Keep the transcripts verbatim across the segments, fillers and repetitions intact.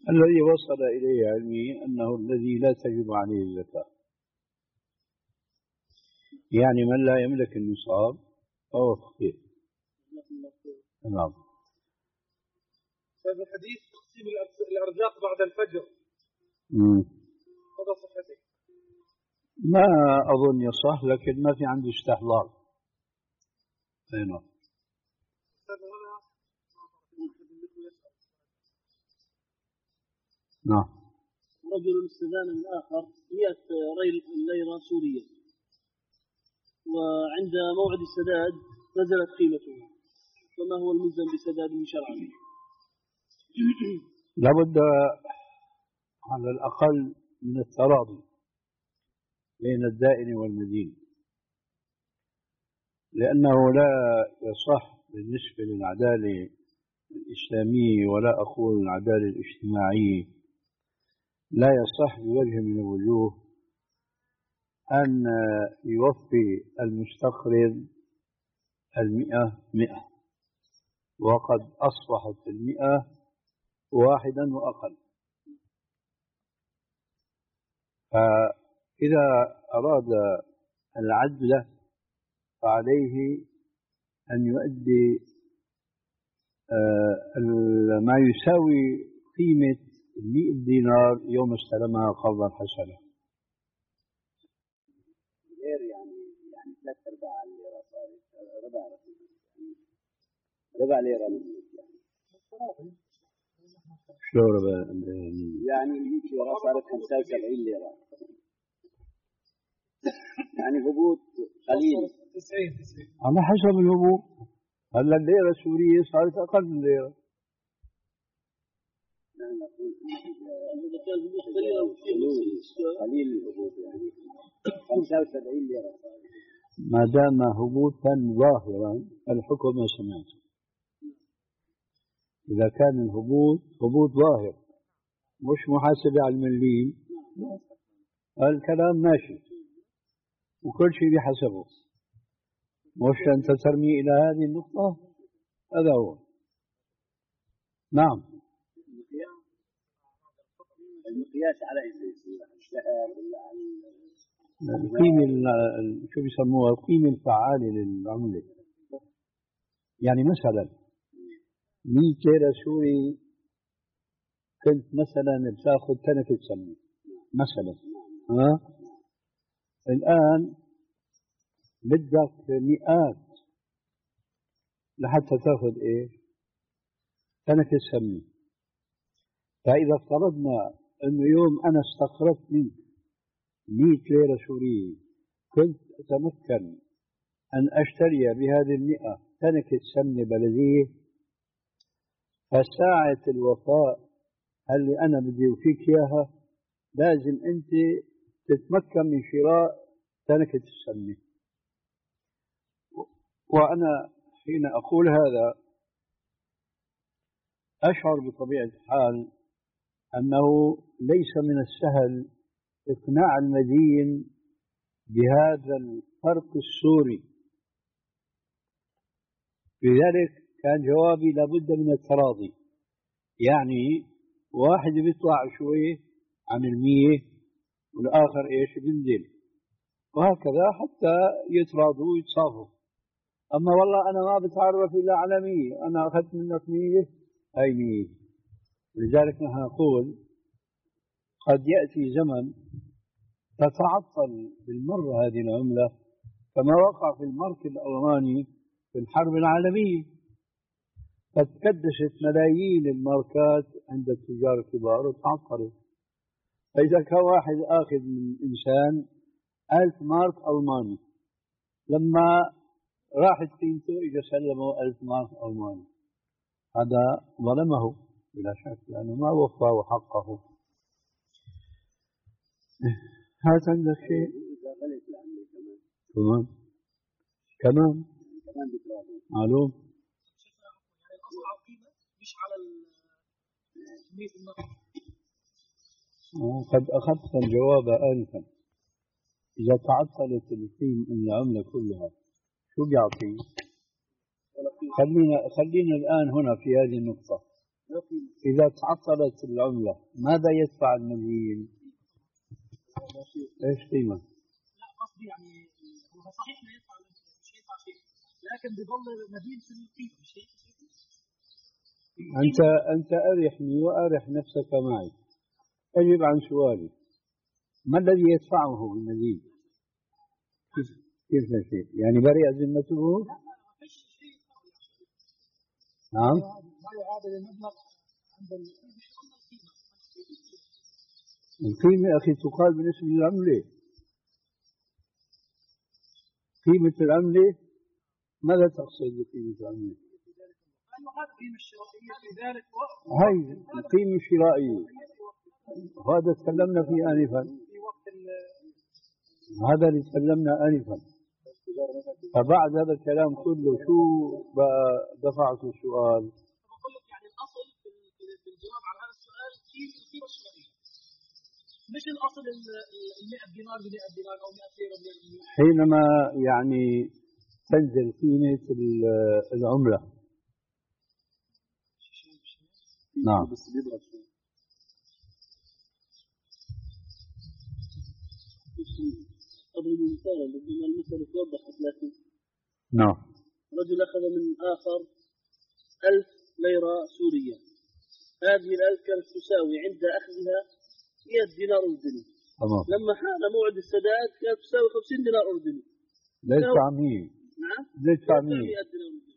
الذي وصل إليه علمي أنه الذي لا تجب عليه الزكاة، يعني من لا يملك النصاب فهو فقير. نعم. هذا الحديث تقسيم الأرزاق بعد الفجر، هذا صحته؟ ما أظن يصح، لكن ما في عندي استحضار. نعم. نعم. رجل استدان من آخر مئة ليرة سورية، وعند موعد السداد نزلت قيمتها، فما هو الملزم بسداده شرعا؟ لابد على الأقل من التراضي بين الدائن والمدين، لأنه لا يصح بالنسبة للعدالة الإسلامية، ولا أقول العدالة الاجتماعية، لا يصح بوجه من الوجوه أن يوفي المستقرض المئة مئة وقد أصبحت المئة واحدا وأقل. فإذا أراد العدل فعليه أن يؤدي ما يساوي قيمة مئة دينار يوم استلمها قرضا حسنا. غير يعني يعني ثلاث أرباع الليرة صارت ربع ربع ليرة يعني. شلون ربع؟ يعني مئة ليرة صارت خمسة وسبعين ليرة، يعني هبوط قليل. على حسب الهبوط. هلا الليرة السورية صارت أقل من الليرة. قليل الهبوط يعني خمسة وسبعين ليرة. ما دام هبوطا ظاهرا الحكم ما سمعته. إذا كان الهبوط هبوط ظاهر مش محاسبة على المليم، الكلام ماشي وكل شيء بحسبه، مش أنت ترمي إلى هذه النقطة. هذا هو. نعم. المقياس على الشهر ولا على القيمة شو بيسموها القيمة الفعالة للعملة. يعني مثلا مئة ليرة سوري كنت مثلا بتاخذ تنكة سمنة مثلا، ها الآن بدك مئات لحتى تاخذ ايش؟ تنكة سمنة. فإذا افترضنا انه يوم انا استقرضت منك مئة ليرة سورية كنت اتمكن ان اشتري بهذه المئة تنكة سمنة بلدية، فساعة الوفاء اللي انا بدي اوفيك اياها لازم انت تتمكن من شراء تنكة السمنة. وأنا حين أقول هذا أشعر بطبيعة الحال أنه ليس من السهل إقناع المدين بهذا الفرق السوري. لذلك كان جوابي لابد من التراضي، يعني واحد بيطلع شوي عن المية والآخر إيش بينزل، وهكذا حتى يتراضوا ويتصافوا. أما والله أنا ما بتعرف إلا على مية، أنا أخذت منك مية هاي مية. لذلك نحن نقول قد يأتي زمن تتعطل بالمرة هذه العملة، كما وقع في المارك الألماني في الحرب العالمية، قد كدست ملايين الماركات عند التجار الكبار وتعطلت. فإذا كان واحد آخذ من إنسان ألف مارك ألماني، لما راحت قيمته إذا سلمه ألف مارك ألماني، هذا ظلمه بلا شك لأنه ما وفاه حقه. هات عندك شيء كمان كمان معلوم. مش على كمية النقد. قد أخذت الجواب آنفا. إذا تعطلت القيمة العملة كلها شو بيعطي؟ خلينا خلينا الآن هنا في هذه النقطة. إذا تعطلت العملة ماذا يدفع المدين؟ إيش قيمة؟ لا قصدي يعني هو صحيح ما يدفع مش يدفع شيء، لكن بظل مدين في القيمة شيء. أنت أنت أرحني وأرح نفسك معي. أجب عن سؤالي، ما الذي يدفعه المدين؟ كيف كيف شيء؟ يعني برئ ذمته؟ لا ما فيش شيء. نعم. ما يعادل المبلغ عند القيمة. القيمة أخي تقال بالنسبة للعملة. قيمة العملة ماذا تقصد بقيمة العملة؟ هذه القيمة الشرائية في ذلك وقت. هاي القيمة الشرائية هذا تكلمنا فيه آنفا، هذا اللي تكلمنا آنفا. فبعد هذا الكلام كله شو دفعت السؤال؟ بقول لك يعني الأصل في الجواب على هذا السؤال القيمة الشرائية، مش الأصل ال مئة دينار ب مئة دينار أو مئة ليرة ب مئة ليرة. حينما يعني تنزل قيمة العملة. نعم. قبل المثال ربما المثل توضحت، لكن نعم. رجل أخذ من آخر ألف ليرة سورية، هذه الألف كانت تساوي عند أخذها مئة دينار أردني. تمام. لما حان موعد السداد كانت تساوي خمسين دينار أردني. ليش تعميه؟ نعم. ليش تعميه؟ مئة دينار أردني.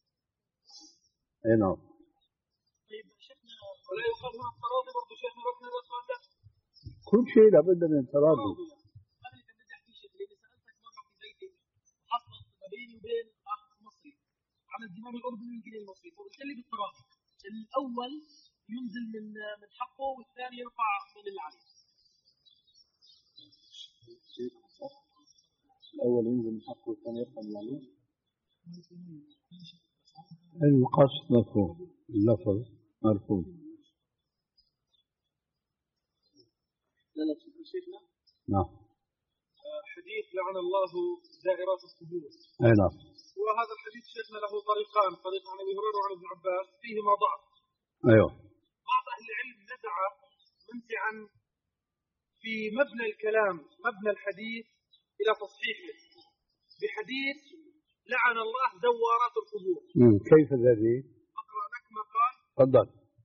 اي نعم. طيب شيخنا ولا يقال مع التراضي برضه شيخنا ربنا هذا السؤال ده؟ كل شيء لابد من التراضي. أنا اللي كنت بدي أحكي شيء اللي سألتك مرة في بيتي حصلت ما بيني وبين أخ مصري على الدينار الأردني والجنيه المصري، فقلت لي بالتراضي الأول ينزل من من حقه والثاني يرفع من اللي عليه. الأول ينزل من حقه والثاني يرفع من عليه. القصد مفهوم، اللفظ مرفوض. لا لا شيخنا. نعم. حديث لعن الله زائرات القبور. اي نعم. وهذا الحديث شيخنا له طريقان، طريق عن ابي هريره وعن ابن عباس فيهما ضعف. ايوه. بعض اهل العلم نزع منزعا في مبنى الكلام مبنى الحديث الى تصحيحه بحديث لعن الله زوارات القبور. امم كيف ذلك؟ اقرا لك ما قال. تفضل.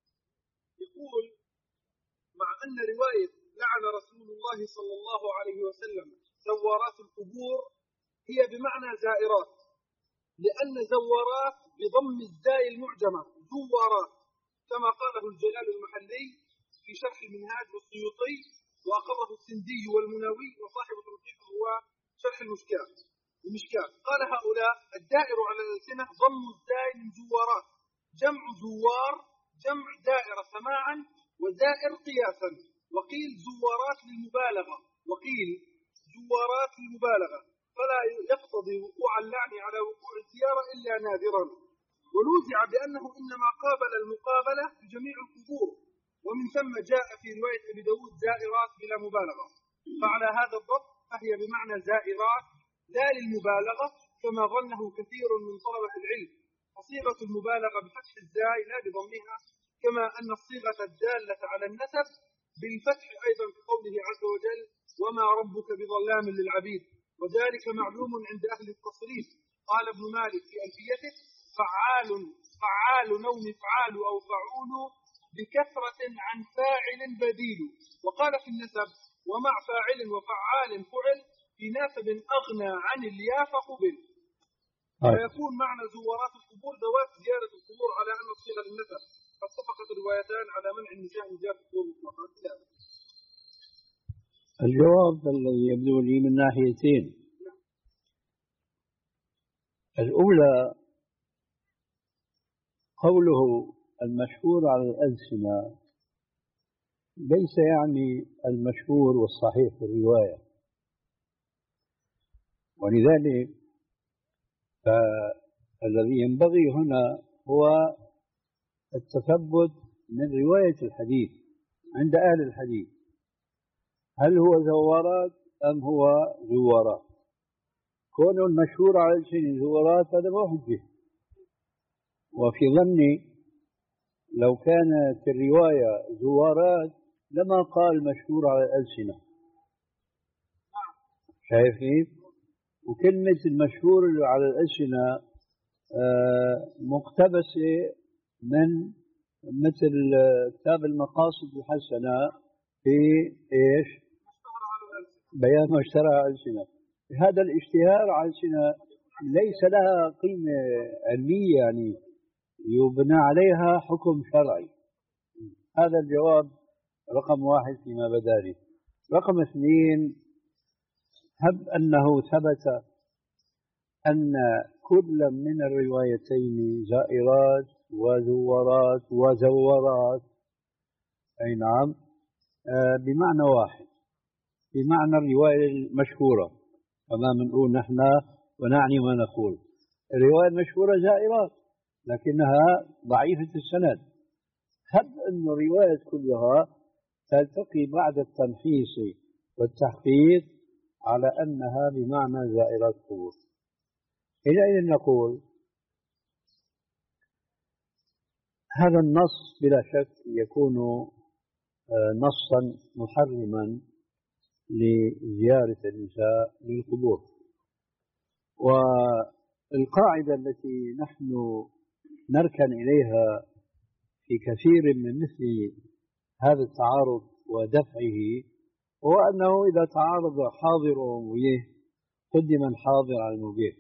يقول مع ان روايه لعن رسول الله صلى الله عليه وسلم زوارات القبور هي بمعنى زائرات، لأن زوارات بضم الزاي المعجمة زوارات كما قاله الجلال المحلي في شرح المنهاج والسيوطي وأقره السندي والمناوي وصاحب تلقيح هو شرح المشكاة المشكاة. قال هؤلاء الدائر على الألسنة ضم الزاي من زوارات، جمع زوار جمع دائرة سماعا وزائر قياسا، وقيل زوارات للمبالغة وقيل زوارات للمبالغة، فلا يقتضي وقوع اللعن على وقوع الزيارة إلا نادرا. ونوزع بأنه إنما قابل المقابلة في جميع القبور، ومن ثم جاء في رواية أبي داود زائرات بلا مبالغة، فعلى هذا الضبط فهي بمعنى زائرات لا للمبالغة كما ظنه كثير من طلبة العلم، وصيغة المبالغة بفتح الزاي لا بضمها، كما أن الصيغة الدالة على النسب بالفتح أيضا كقوله عز وجل وما ربك بظلام للعبيد، وذلك معلوم عند أهل التصريف. قال ابن مالك في ألفيته فعال فعال أو مفعال أو فعول بكثرة عن فاعل بديل، وقال في النسب ومع فاعل وفعال فعل في ناسب أغنى عن الياء فقبل. فيكون معنى زوارات القبور ذوات زيارة القبور على أن الصيغة للنسب، فاتفقت الروايتان على منع النساء من زيارة القبور مطلقا. الجواب الذي يبدو لي من ناحيتين. الأولى قوله المشهور على الألسنة ليس يعني المشهور والصحيح في الرواية، ولذلك فالذي ينبغي هنا هو التثبت من رواية الحديث عند أهل الحديث، هل هو زوارات أم هو زوارات؟ كون المشهور على شيء زوارات هذا ما حجة. وفي ظني لو كانت الرواية زوارات لما قال مشهور على الألسنة. شايفين؟ وكلمة المشهور على الألسنة مقتبسة من مثل كتاب المقاصد الحسنة في إيش؟ بيان ما اشترى على الألسنة. هذا الاشتهار على الألسنة ليس لها قيمة علمية يعني يبنى عليها حكم شرعي. هذا الجواب رقم واحد فيما بدا لي. رقم اثنين، هب أنه ثبت أن كل من الروايتين زائرات وزورات وزورات، أي نعم، آه بمعنى واحد، بمعنى الرواية المشهورة كما بنقول نحن ونعني ما نقول. الرواية المشهورة زائرات لكنها ضعيفة السند. هب أن الرواية كلها تلتقي بعد التمحيص والتحقيق على أنها بمعنى زائرات قبور. حينئذ نقول هذا النص بلا شك يكون نصا محرما لزيارة النساء للقبور. والقاعدة التي نحن نركن إليها في كثير من مثل هذا التعارض ودفعه هو أنه إذا تعارض حاضر ومبيه قدم الحاضر على المبيه.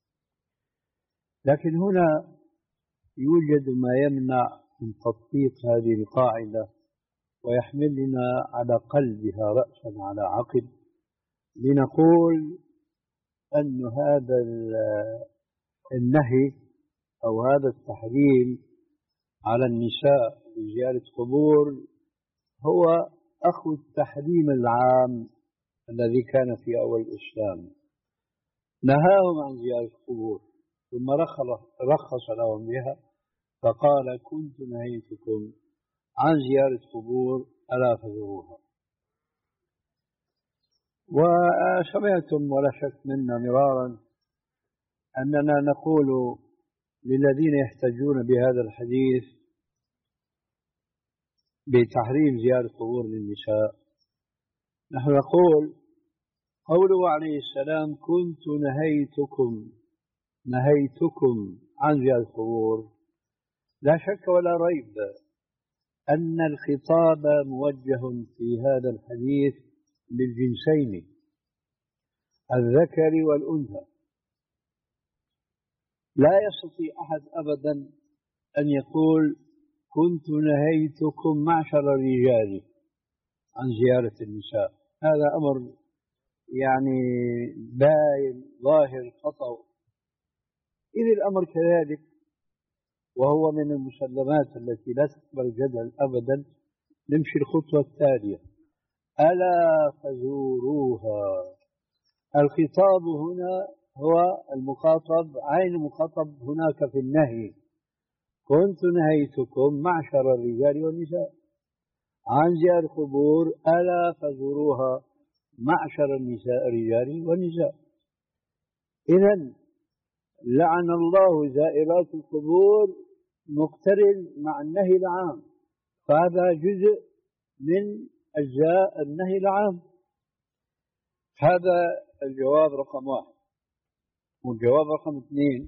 لكن هنا يوجد ما يمنع من تطبيق هذه القاعدة ويحملنا على قلبها رأسا على عقب لنقول أن هذا النهي أو هذا التحريم على النساء بزيارة قبور هو أخو التحريم العام الذي كان في أول الإسلام، نهاهم عن زيارة القبور ثم رخص لهم بها فقال كنت نهيتكم عن زيارة قبور ألا فزوروها. وسمعتم ولا شك منا مرارا أننا نقول للذين يحتجون بهذا الحديث بتحريم زيارة قبور للنساء، نحن نقول قوله عليه السلام كنت نهيتكم نهيتكم عن زيارة القبور، لا شك ولا ريب أن الخطاب موجه في هذا الحديث للجنسين الذكر والأنثى. لا يستطيع أحد أبدا أن يقول كنت نهيتكم معشر الرجال عن زيارة النساء. هذا أمر يعني باين ظاهر خطأ. إذ الأمر كذلك وهو من المسلمات التي لا تقبل جدل أبدا، نمشي الخطوة التالية ألا فزوروها. الخطاب هنا هو المخاطب عين مخاطب هناك في النهي. كنت نهيتكم معشر الرجال والنساء عن زيارة القبور ألا فزوروها معشر النساء الرجال والنساء. إذن لعن الله زائرات القبور مقترن مع النهي العام، فهذا جزء من أجزاء النهي العام. هذا الجواب رقم واحد. والجواب رقم اثنين،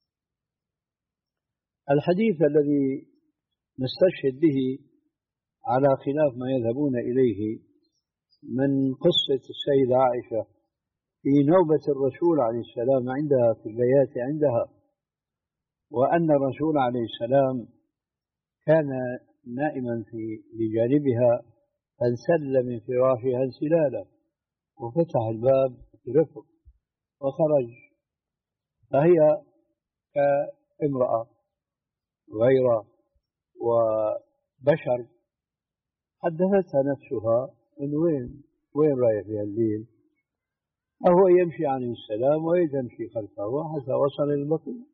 الحديث الذي نستشهد به على خلاف ما يذهبون إليه من قصة السيدة عائشة في نوبة الرسول عليه السلام عندها في البيات عندها، وأن الرسول عليه السلام كان نائما في بجانبها فانسل من فراشها انسلالا وفتح الباب برفق وخرج، فهي كامرأة غير وبشر حدثتها نفسها من وين وين رايح في الليل، أهو يمشي عليه السلام وهي تمشي خلفه حتى وصل البقيع.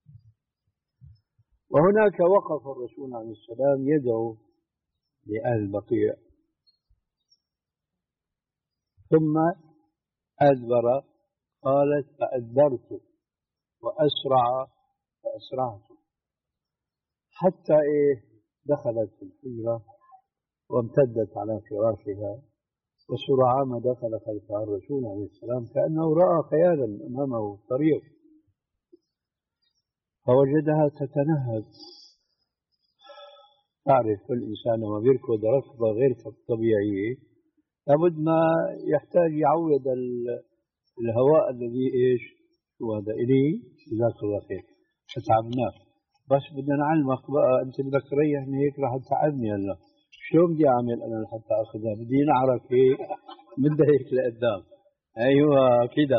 وهناك وقف الرسول عليه السلام يدعو لأهل البقيع ثم أدبر. قالت فأدبرت وأسرع فأسرعت حتى إيه دخلت في الحجرة وامتدت على فراشها، وسرعان ما دخل خلفها الرسول عليه السلام كأنه رأى خيالا أمامه طريق، فوجدها تتنهد. تعرف كل إنسان لما بيركض ركضة غير طبيعية لابد ما يحتاج يعود الهواء الذي إيش شو هذا إلي. جزاك الله خير، تعبناك، بس بدنا نعلمك بقى، أنت بدك تريحني هيك راح تتعبني هلا. شو بدي أعمل أنا لحتى أخذها؟ بدي نعرف هيك، بدي هيك لقدام. أيوة كده.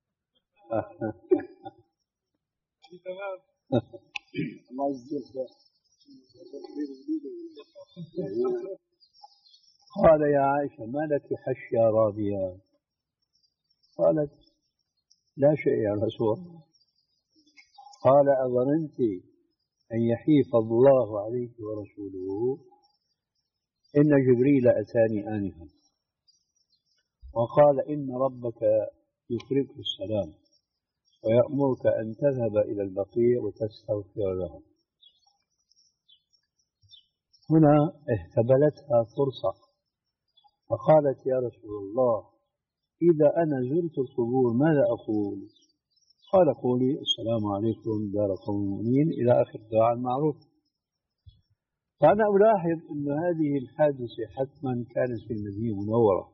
تمام. الله يجزيك. قال يا عائشة ما لك حشية رابية؟ قالت لا شيء يا رسول الله. قال أظننت أن يحيف الله عليك ورسوله؟ إن جبريل أتاني آنفا وقال إن ربك يقرئك السلام ويأمرك أن تذهب إلى البقيع وتستغفر لهم. هنا اهتبلتها فرصة فقالت يا رسول الله إذا أنا زرت القبور ماذا أقول؟ قال قولي السلام عليكم دار قوم مؤمنين إلى آخر الدعاء المعروف. فأنا ألاحظ أن هذه الحادثة حتما كانت في المدينة المنورة،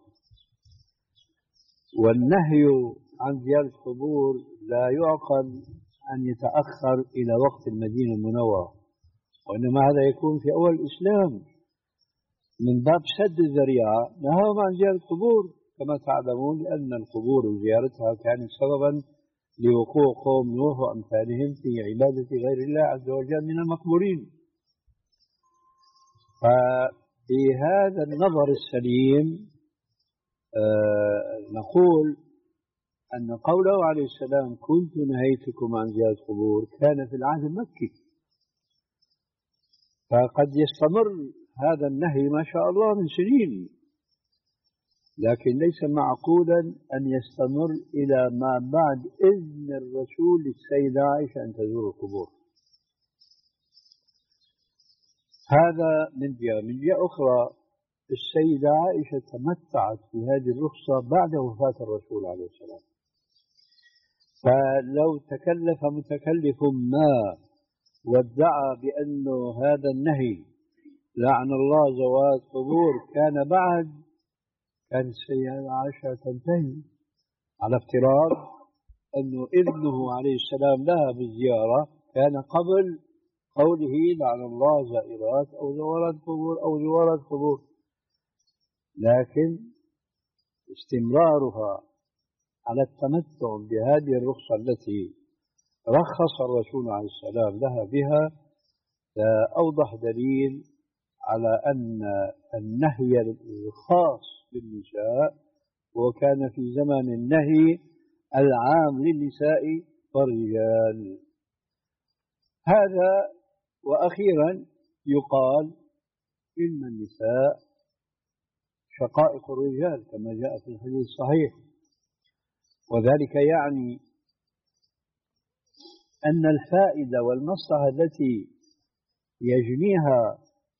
والنهي عن زيارة القبور لا يعقل أن يتأخر إلى وقت المدينة المنورة، وإنما هذا يكون في أول الإسلام من باب سد الذريعة. نهاهم عن زيارة القبور كما تعلمون، لأن القبور وزيارتها كانت سببا لوقوع قوم نوح وأمثالهم في عبادة غير الله عز وجل من المقبورين. ففي هذا النظر السليم آه نقول أن قوله عليه السلام كنت نهيتكم عن زيارة القبور كان في العهد المكي، فقد يستمر هذا النهي ما شاء الله من سنين، لكن ليس معقولا أن يستمر إلى ما بعد إذن الرسول للسيدة عائشة أن تزور القبور. هذا من جهة. من جهة أخرى السيدة عائشة تمتعت بهذه الرخصة بعد وفاة الرسول عليه السلام، فلو تكلف متكلف ما وادعى بأن هذا النهي لعن الله زوات قبور كان بعد، كان السيدة عائشة تنتهي على افتراض أنه إذنه عليه السلام لها بالزيارة كان قبل قوله لعن الله زائرات أو زوارات قبور أو زوارات قبور. لكن استمرارها على التمتع بهذه الرخصة التي رخص الرسول عليه السلام لها بها أوضح دليل على أن النهي الخاص بالنساء وكان في زمن النهي العام للنساء والرجال. هذا. وأخيرا يقال إن النساء شقائق الرجال كما جاء في الحديث الصحيح، وذلك يعني أن الفائدة والمصلحة التي يجنيها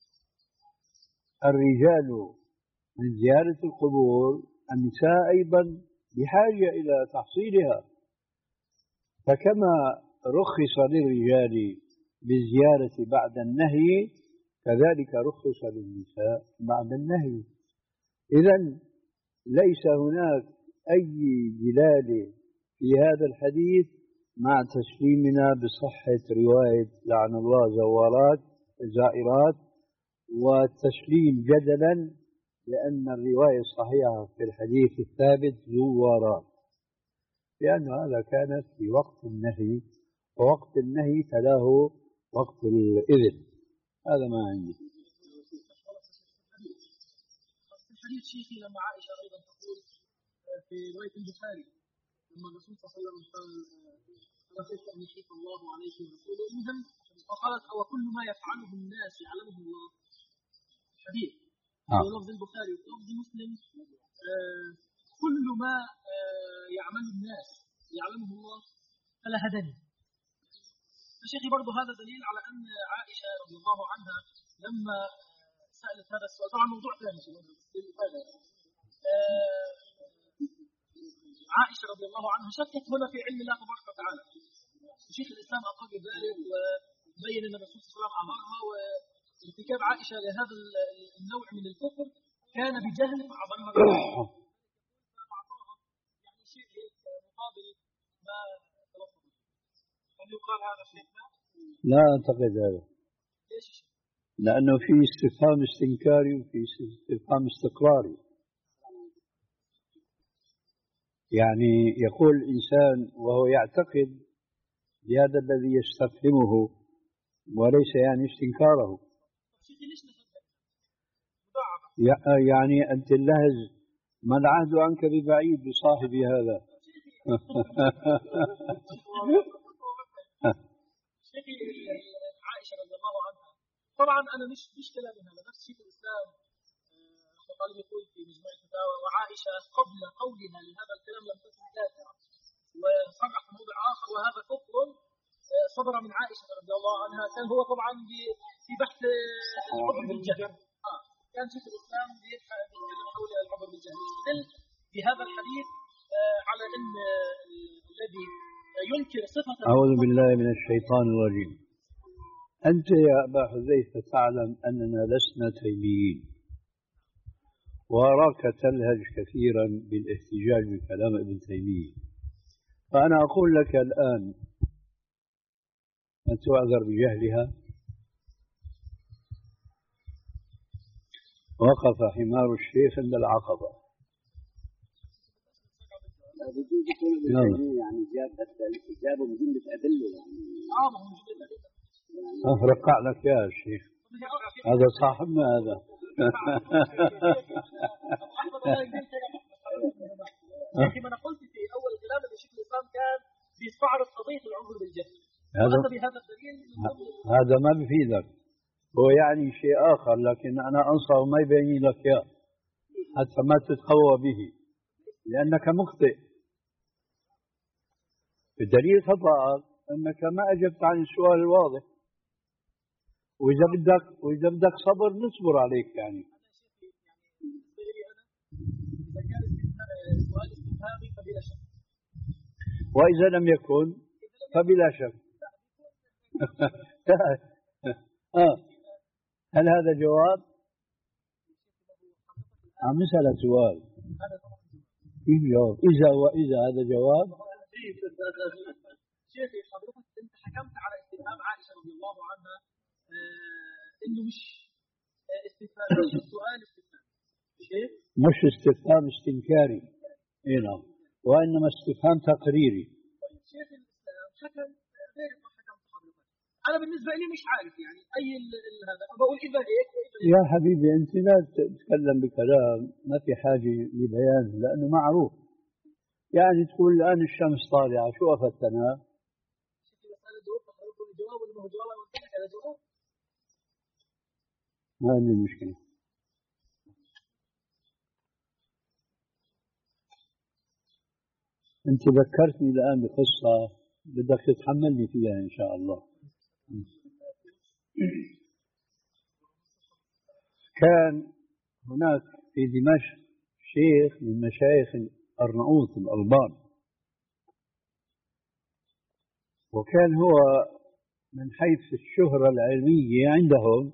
الرجال من زيارة القبور النساء أيضا بحاجة إلى تحصيلها، فكما رخص للرجال بالزيارة بعد النهي كذلك رخص للنساء بعد النهي. إذن ليس هناك أي دلالة في هذا الحديث مع تسليمنا بصحة رواية لعن الله زوارات زائرات، والتسليم جدلا لأن الرواية الصحيحة في الحديث الثابت زوارات، لأن هذا كانت في وقت النهي، ووقت النهي تلاه وقت الإذن. هذا ما عندي. حديث شيخي لما عائشة أيضا تقول في رواية البخاري لما الرسول صلى الله عليه وسلم قال خشيت أن يشرك الله عليه ورسوله المهم، فقالت أو كل ما يفعله الناس يعلمه الله. حديث في لفظ البخاري وفي لفظ مسلم آه كل ما آه يعمل الناس يعلمه الله فلا هدني. فشيخي برضو هذا دليل على أن عائشة رضي الله عنها لما سألت هذا السؤال، طبعا موضوع ثاني هذا عائشة رضي الله عنها شكت هنا في علم الله تبارك وتعالى. شيخ الإسلام أقر ذلك وبين أن الرسول صلى الله عليه وسلم أمرها، وارتكاب عائشة لهذا النوع من الكفر كان بجهل فعظمها يعني شيء مقابل ما تلفظ. هل يقال هذا شيخنا؟ لا أعتقد هذا. ليش؟ لأنه في استفهام استنكاري وفي استفهام استقراري. يعني يقول الإنسان وهو يعتقد بهذا الذي يستفهمه وليس يعني استنكاره. يعني أنت اللهز ما العهد عنك ببعيد بصاحب هذا. عائشة رضي الله عنها طبعا أنا مش مش كلامي هذا، نفس شيخ الإسلام قال يقول في مجموع الفتاوى وعائشة قبل قولها لهذا الكلام لم تكن كافرة، وصرح في موضع آخر وهذا كفر صدر من عائشة رضي الله عنها. كان هو طبعا في بحث العذر بالجهل، آه كان شيخ الإسلام بيتكلم حول العذر بالجهل، يستدل بهذا الحديث على أن الذي ينكر صفة. أعوذ بالله من الشيطان الرجيم. أنت يا أبا حذيفة تعلم أننا لسنا تيميين، وأراك تلهج كثيرا بالاحتجاج بكلام ابن تيمية، فأنا أقول لك الآن أن تعذر بجهلها. وقف حمار الشيخ عند العقبة. يعني جاب جابوا من جملة أدلة يعني. آه رقع لك يا شيخ، هذا صاحبنا هذا. لكن أنا قلت في أول كلام أن شيخ الإسلام كان بيستعرض قضية العذر بالجهل، هذا بهذا الدليل. هذا ما بفيدك، هو يعني شيء آخر، لكن أنا أنصح ما يبين لك إياه حتى ما تتقوى به لأنك مخطئ. الدليل خطأك أنك ما أجبت عن السؤال الواضح، وإذا بدك وإذا بدك صبر نصبر عليك يعني. وإذا لم يكن فبلا شك. آه. هل هذا جواب؟ عم نسأل سؤال. كيف جواب؟ إذا وإذا هذا جواب؟ شيخي حضرتك أنت حكمت على استفهام عائشة رضي الله عنها إنه مش استفهام، مش سؤال استفهام. مش استفهام استنكاري. إيه نعم. وإنما استفهام تقريري. شيخ الإسلام حكم غير ما حكمت حضرتك. أنا بالنسبة لي مش عارف يعني أي هذا، بقول إذا هيك وإذا يا حبيبي أنت لا تتكلم بكلام ما في حاجة لبيان لأنه معروف. يعني تقول الآن الشمس طالعة شو أفتنا؟ جواب ولا ما هو جواب؟ هذا جواب. ما عندي مشكلة. أنت ذكرتني الآن بقصة بدك تتحملني فيها إن شاء الله. كان هناك في دمشق شيخ من مشايخ أرناؤوط الألبان، وكان هو من حيث الشهرة العلمية عندهم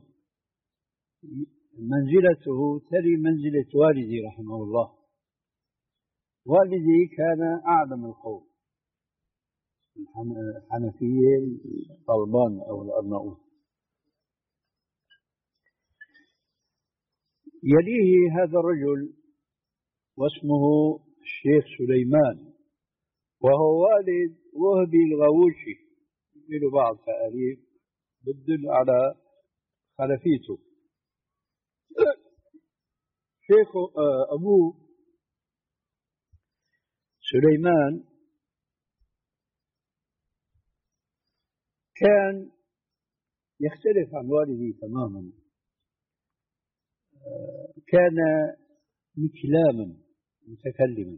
منزلته تلي منزلة والدي رحمه الله. والدي كان أعلم القوم الحنفية الألبان أو الأرناؤوط. يليه هذا الرجل واسمه الشيخ سليمان، وهو والد وهبي الغاووشي، له بعض تأليف بتدل على خلفيته. شيخ أبوه سليمان كان يختلف عن والده تماما، كان مكلاما متكلما،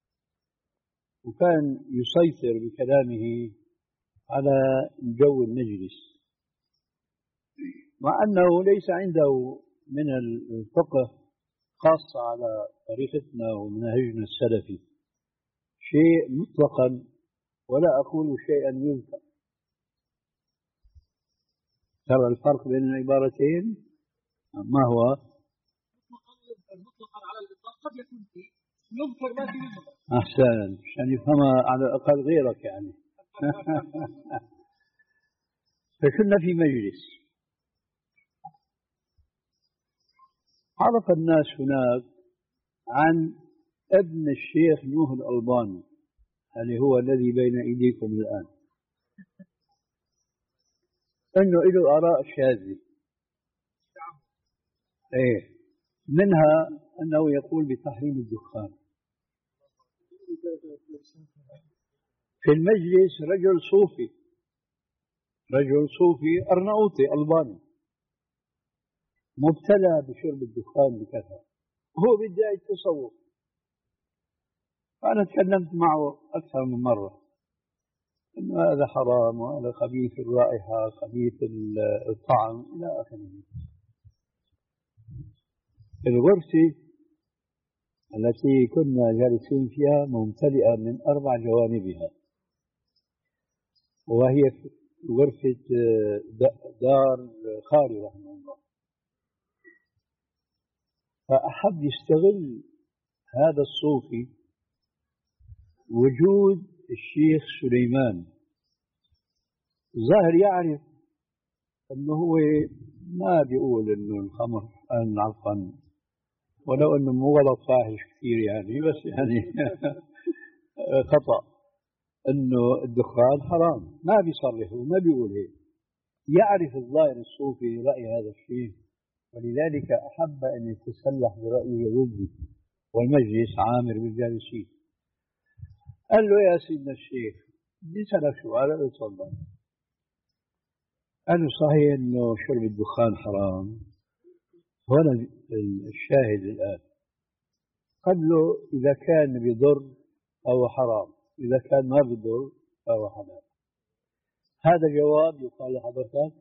وكان يسيطر بكلامه على جو المجلس. مع أنه ليس عنده من الفقه خاصة على طريقتنا ومنهجنا السلفي شيء مطلقا، ولا أقول شيئا يذكر. ترى الفرق بين العبارتين ما هو؟ مطلقا على الإطلاق قد يكون فيه يذكر ما فيه يذكر. أحسن، عشان يفهمها على الأقل غيرك يعني. فكنا في مجلس، عرف الناس هناك عن ابن الشيخ نوح الألباني اللي هو الذي بين أيديكم الآن، أنه له آراء شاذة. إيه، منها أنه يقول بتحريم الدخان. في المجلس رجل صوفي، رجل صوفي أرناؤوطي ألباني مبتلى بشرب الدخان بكثرة، هو بداية التصوف. فأنا تكلمت معه أكثر من مرة إنه هذا حرام وهذا خبيث الرائحة خبيث الطعم إلى آخره. الغرفة التي كنا جالسين فيها ممتلئة من أربع جوانبها، وهي غرفة دار خالي رحمه الله. فأحب يستغل هذا الصوفي وجود الشيخ سليمان، ظاهر يعرف أنه هو ما بيقول أنه الخمر أن عفوا، ولو أنه مو غلط فاحش كثير يعني، بس يعني خطأ أنه الدخان حرام، ما بيصرح وما بيقول هيك. يعرف الظاهر الصوفي رأي هذا الشيخ، ولذلك أحب أن يتسلح برأيه ضدي، والمجلس عامر بالجالسين. قال له يا سيدنا الشيخ بدي أسألك سؤال. قال له تفضل. قال له صحيح أنه شرب الدخان حرام؟ هنا الشاهد الآن. قال له إذا كان بضر فهو حرام، إذا كان ما بضر فهو حلال. هذا جواب يقال لحضرتك؟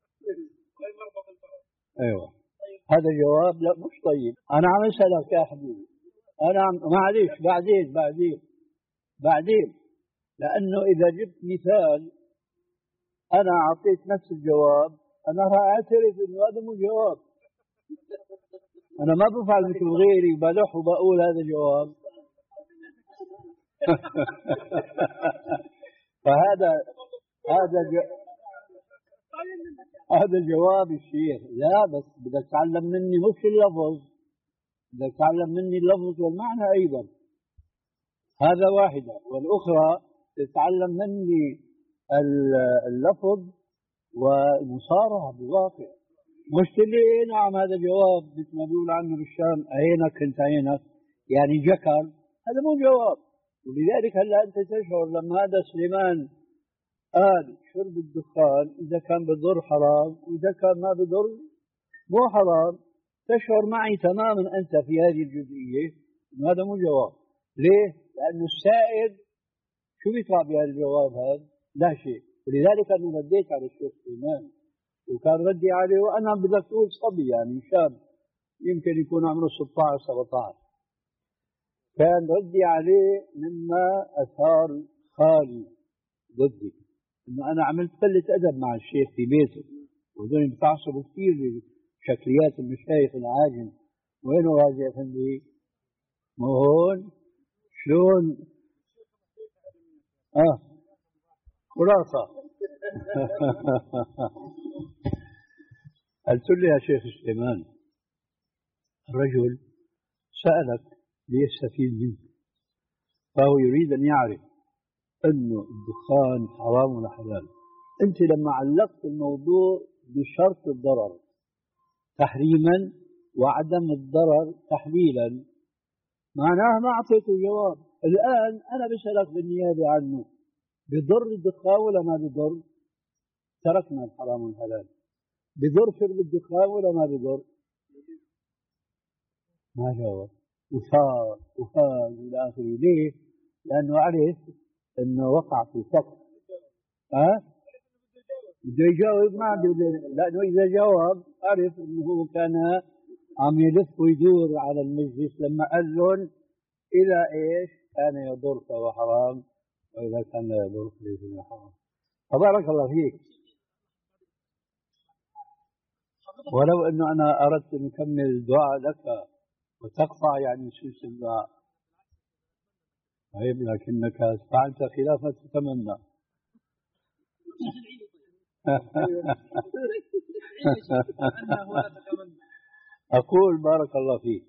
أيوة، هذا جواب لا مش طيب. أنا عم أسألك يا حبيبي، أنا عم معليش بعدين بعدين بعدين لأنه إذا جبت مثال أنا أعطيت نفس الجواب أنا راح أعترف إنه هذا مو جواب. أنا ما بفعل مثل غيري بلح وبقول هذا جواب. فهذا هذا جو... هذا جواب الشيخ. لا بس بدك تتعلم مني مش اللفظ، بدك تتعلم مني اللفظ والمعنى أيضا. هذا واحدة، والأخرى تتعلم مني اللفظ والمصارعة بالواقع. مش تقولي نعم هذا جواب مثل ما بيقول عنه بالشام عينك انت عينك يعني جكر، هذا مو جواب. ولذلك هلا انت تشعر لما هذا سليمان قال شرب الدخان إذا كان بضر حرام وإذا كان ما بضر مو حرام، تشعر معي تماما أنت في هذه الجزئية إنه هذا مو جواب. ليه؟ لأنه السائد شو بيطلع بهذا الجواب هذا؟ لا شيء. ولذلك أنا رديت على الشيخ سليمان وكان ردي عليه وأنا بدك تقول صبي يعني شاب يمكن يكون عمره ستة عشر سبعة عشر. كان ردي عليه مما أثار خالي ضدي إنه أنا عملت قلة أدب مع الشيخ في بيته، وهذول بتعصبوا كثير لشكليات المشايخ العاجم. وينه غازي أفندي؟ مو هون؟ شلون؟ آه خلاصة. قلت له يا شيخ سليمان الرجل سألك ليستفيد منك، فهو يريد أن يعرف أنه الدخان حرام ولا حلال. أنت لما علقت الموضوع بشرط الضرر تحريما وعدم الضرر تحليلا معناه ما أعطيته جواب. الآن أنا بسألك بالنيابة عنه بضر الدخان ولا ما بضر؟ تركنا الحرام والحلال. بضر شرب الدخان ولا ما بضر؟ ما جاوب وصار وفاز إلى آخره. ليه؟ لأنه عرف أنه وقع في فقر. ها؟ بده يجاوب ما بده، لأنه إذا جاوب عرف أنه هو كان عم يلف ويدور على المجلس لما قال لهم إذا إيش كان يضر فهو حرام، وإذا كان لا يضر فليس حرام. تبارك الله فيك. ولو أنه أنا أردت أن أكمل الدعاء لك وتقطع يعني سوس الدعاء، طيب لكنك فعلت خلاف ما تتمنى. أقول بارك الله فيك،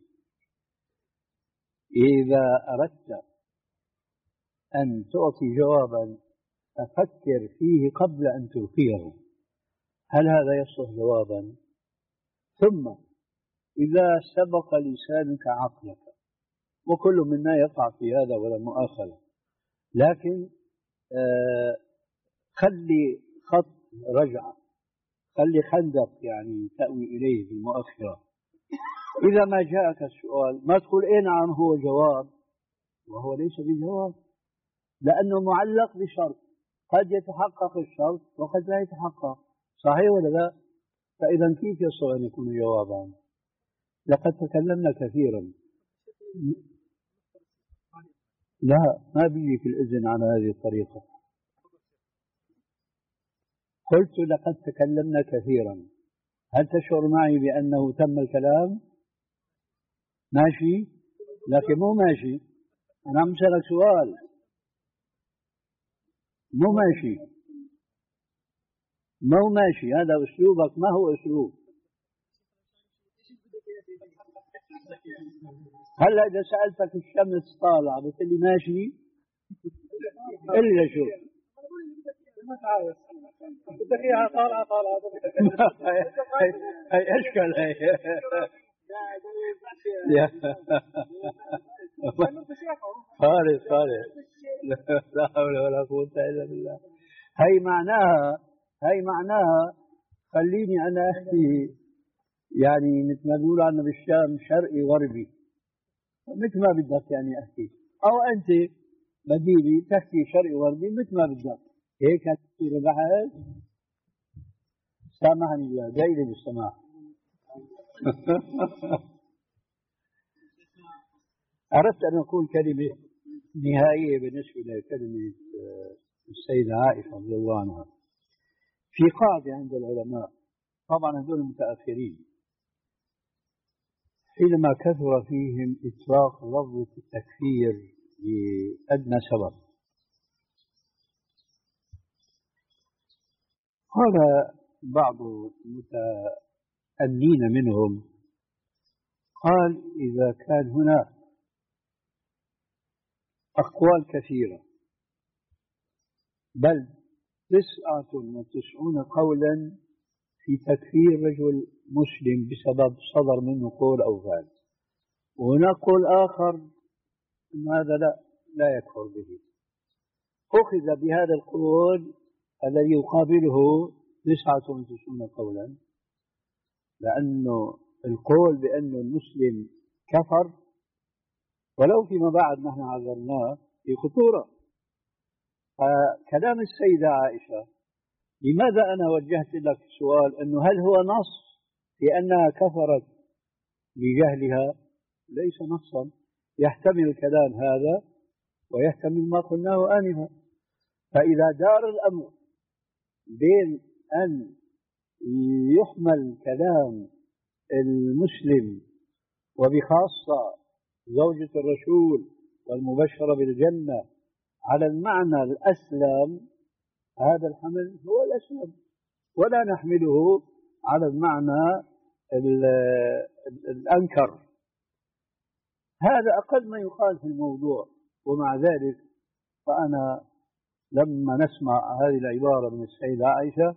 إذا أردت أن تعطي جوابا ففكر فيه قبل أن تلقيه، هل هذا يصلح جوابا؟ ثم إذا سبق لسانك عقلك، وكل منا يقع في هذا ولا مؤاخذة، لكن آه خلي خط رجعة، خلي خندق يعني تأوي إليه في المؤخرة. إذا ما جاءك السؤال ما تقول إيه نعم هو جواب وهو ليس بجواب، لأنه معلق بشرط، قد يتحقق الشرط وقد لا يتحقق، صحيح ولا لا؟ فإذا كيف يصل أن يكون جوابا؟ لقد تكلمنا كثيرا. لا، ما بيجيك الإذن على هذه الطريقة. قلت لقد تكلمنا كثيرا، هل تشعر معي بأنه تم الكلام؟ ماشي؟ لكن مو ماشي. أنا عم أسألك سؤال، مو ماشي مو ماشي، هذا أسلوبك ما هو أسلوب. هلا إذا سألتك الشمس طالعة بتقول لي ماشي؟ إلا شو ما تعرف بدك اياها طالعه طالعه هي اشكال هي خالص خالص، لا حول ولا قوة إلا بالله. هي معناها هي معناها خليني أنا أحكي يعني مثل ما بيقولوا عنا بالشام شرقي غربي، مثل ما بدك يعني أحكي، أو أنت بديلي تحكي شرقي غربي مثل ما بدك. هيك تصير بحث. سامحني الله، جاي لي بالسماح. أردت أن أقول كلمة نهائية بالنسبة لكلمة السيدة عائشة رضي الله عنها. في قاعدة عند العلماء، طبعا هذول المتأخرين، حينما كثر فيهم إطلاق لفظ التكفير لأدنى سبب، قال بعض المتأنين منهم، قال إذا كان هناك أقوال كثيرة، بل تسعة وتسعون قولا في تكفير رجل مسلم بسبب صدر منه قول أو فعل، وهناك قول آخر أن هذا لا لا يكفر به، أخذ بهذا القول الذي يقابله تسعة وتسعون قولا، لأنه القول بأن المسلم كفر ولو فيما بعد نحن عذرناه في خطورة. فكلام السيدة عائشة، لماذا أنا وجهت لك سؤال أنه هل هو نص في أنها كفرت بجهلها؟ ليس نصا، يحتمل الكلام هذا ويحتمل ما قلناه آنفا. فإذا دار الأمر بين أن يحمل كلام المسلم وبخاصة زوجة الرسول والمبشرة بالجنة على المعنى الأسلم، هذا الحمل هو الأسلم، ولا نحمله على المعنى الأنكر. هذا أقل ما يقال في الموضوع. ومع ذلك فأنا لما نسمع هذه العبارة من السيدة عائشة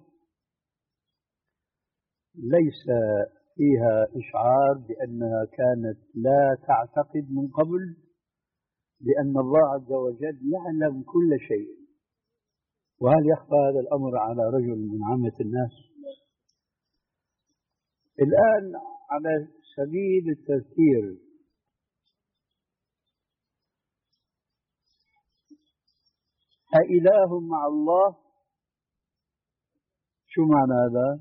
ليس فيها إشعار بأنها كانت لا تعتقد من قبل بأن الله عز وجل يعلم كل شيء. وهل يخفى هذا الأمر على رجل من عامة الناس؟ الآن على سبيل التذكير، أإله مع الله؟ شو معنى هذا؟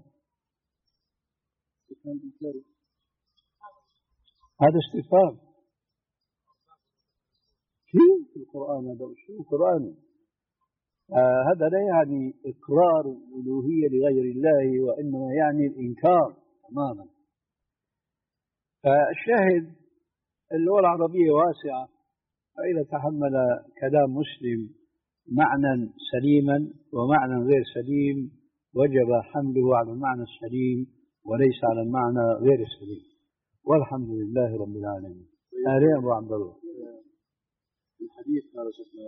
هذا استفهام. كيف في القرآن هذا؟ شو قرآني؟ آه هذا لا يعني إقرار الألوهية لغير الله، وإنما يعني الإنكار تماما. فالشاهد اللغة العربية واسعة، فإذا تحمل كلام مسلم معنى سليما ومعنى غير سليم وجب حمله على المعنى السليم وليس على المعنى غير السليم، والحمد لله رب العالمين. أهلا أبو عبد الله. الحديث هذا شيخنا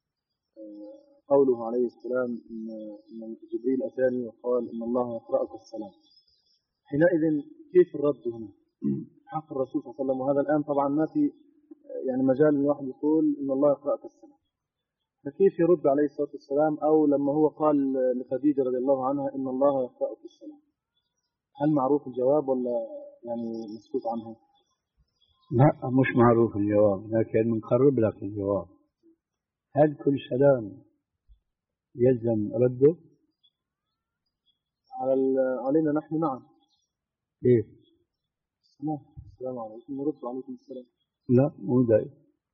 قوله عليه السلام إن جبريل أتاني وقال إن الله يقرأك السلام، حينئذ كيف الرد هنا حق الرسول صلى الله عليه وسلم؟ وهذا الآن طبعا ما في يعني مجال ان الواحد يقول إن الله يقرأك السلام، فكيف يرد عليه الصلاة والسلام؟ أو لما هو قال لخديجة رضي الله عنها إن الله يقرأك السلام، هل معروف الجواب ولا يعني مسكوت عنه؟ لا مش معروف الجواب، لكن بنقرب لك الجواب. هل كل سلام يلزم رده؟ على علينا نحن نعم. كيف؟ السلام السلام عليكم نرد عليكم السلام. لا مو دائما،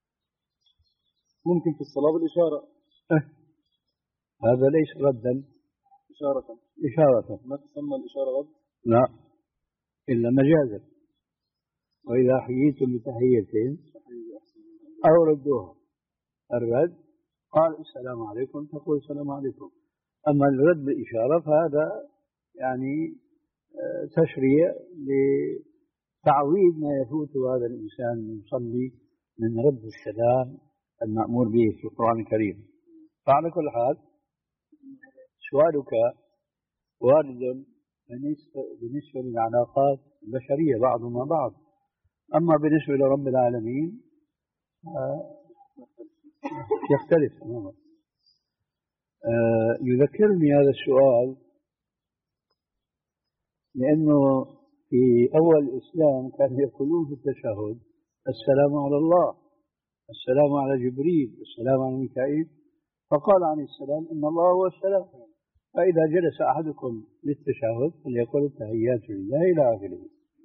ممكن في الصلاة بالإشارة. أه. هذا ليس ردا، إشارة. إشارة ما تسمى الإشارة رد؟ لا إلا مجازا. وإذا حييتم بتحية أو ردوها. الرد قال السلام عليكم تقول السلام عليكم. أما الرد بالإشارة فهذا يعني تشريع لتعويض ما يفوت هذا الإنسان المصلي من رد السلام المأمور به في القرآن الكريم. فعلى كل حال سؤالك وارد بالنسبة للعلاقات البشرية بعضها بعض، أما بالنسبة لرب العالمين يختلف تماما. يذكرني هذا السؤال لأنه في أول الإسلام كانوا يقولون في التشهد السلام على الله، السلام على جبريل، السلام على ميكائيل، فقال عليه السلام إن الله هو السلام. فإذا جلس أحدكم للتشهد فليقول التحيات لله إلى آخره.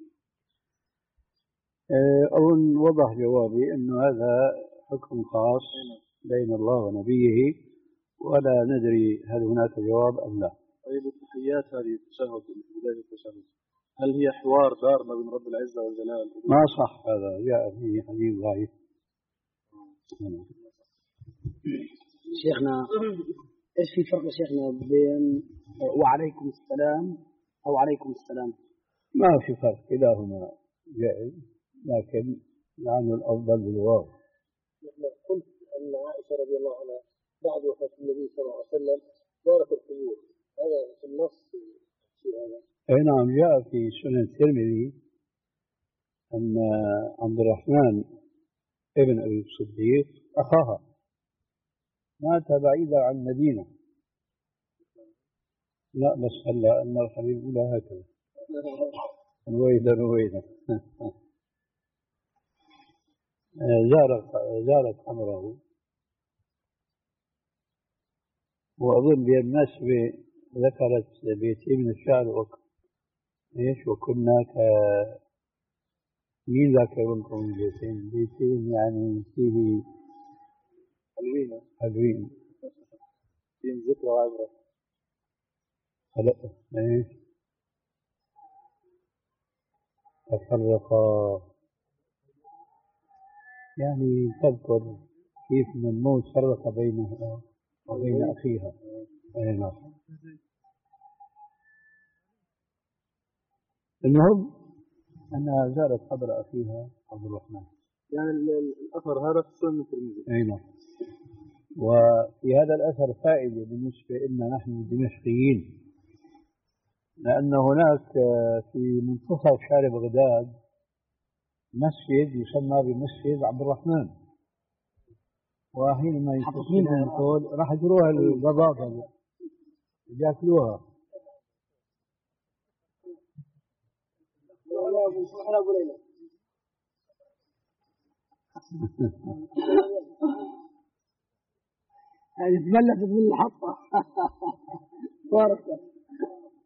أظن وضح جوابي أن هذا حكم خاص بين الله ونبيه، ولا ندري هل هناك جواب أم لا. طيب التحيات هذه التشهد في بداية التشهد هل هي حوار دار ما بين رب العزة والجلال؟ ما صح، هذا جاء في حديث ضعيف. شيخنا ايش في فرق شيخنا بين وعليكم السلام او عليكم السلام؟ ما في فرق، كلاهما جائز، لكن لعل الافضل بالواو. قلت ان عائشه رضي الله عنها بعد وفاه النبي صلى الله عليه وسلم زارت القبور، هذا في النص في هذا؟ اي نعم، جاء في سنن الترمذي ان عبد الرحمن ابن ابي الصديق اخاها مات بعيدا عن المدينة. لا بس هلا المرحلة الأولى هكذا رويدا رويدا زارت زارت أمره. وأظن بالمناسبة ذكرت بيتين من الشعر وك... إيش وكنا ك مين ذاكر منكم بيتين بيتين يعني فيه حلوين حلوين فيهم ذكرى وعبرة. هلا ايش تفرقا يعني تذكر كيف من الموت فرق بينها وبين اخيها. اي نعم. المهم انها زارت قبر اخيها عبد الرحمن. يعني الاثر هذا في سنن الترمذي. اي نعم. وفي هذا الأثر فائدة بالنسبة لنا نحن الدمشقيين، لأن هناك في منتصف شارع بغداد مسجد يسمى بمسجد عبد الرحمن، وحينما يتصلون يقول راح يجروها الضباط ياكلوها. يعني تملكت من الحطة. بارك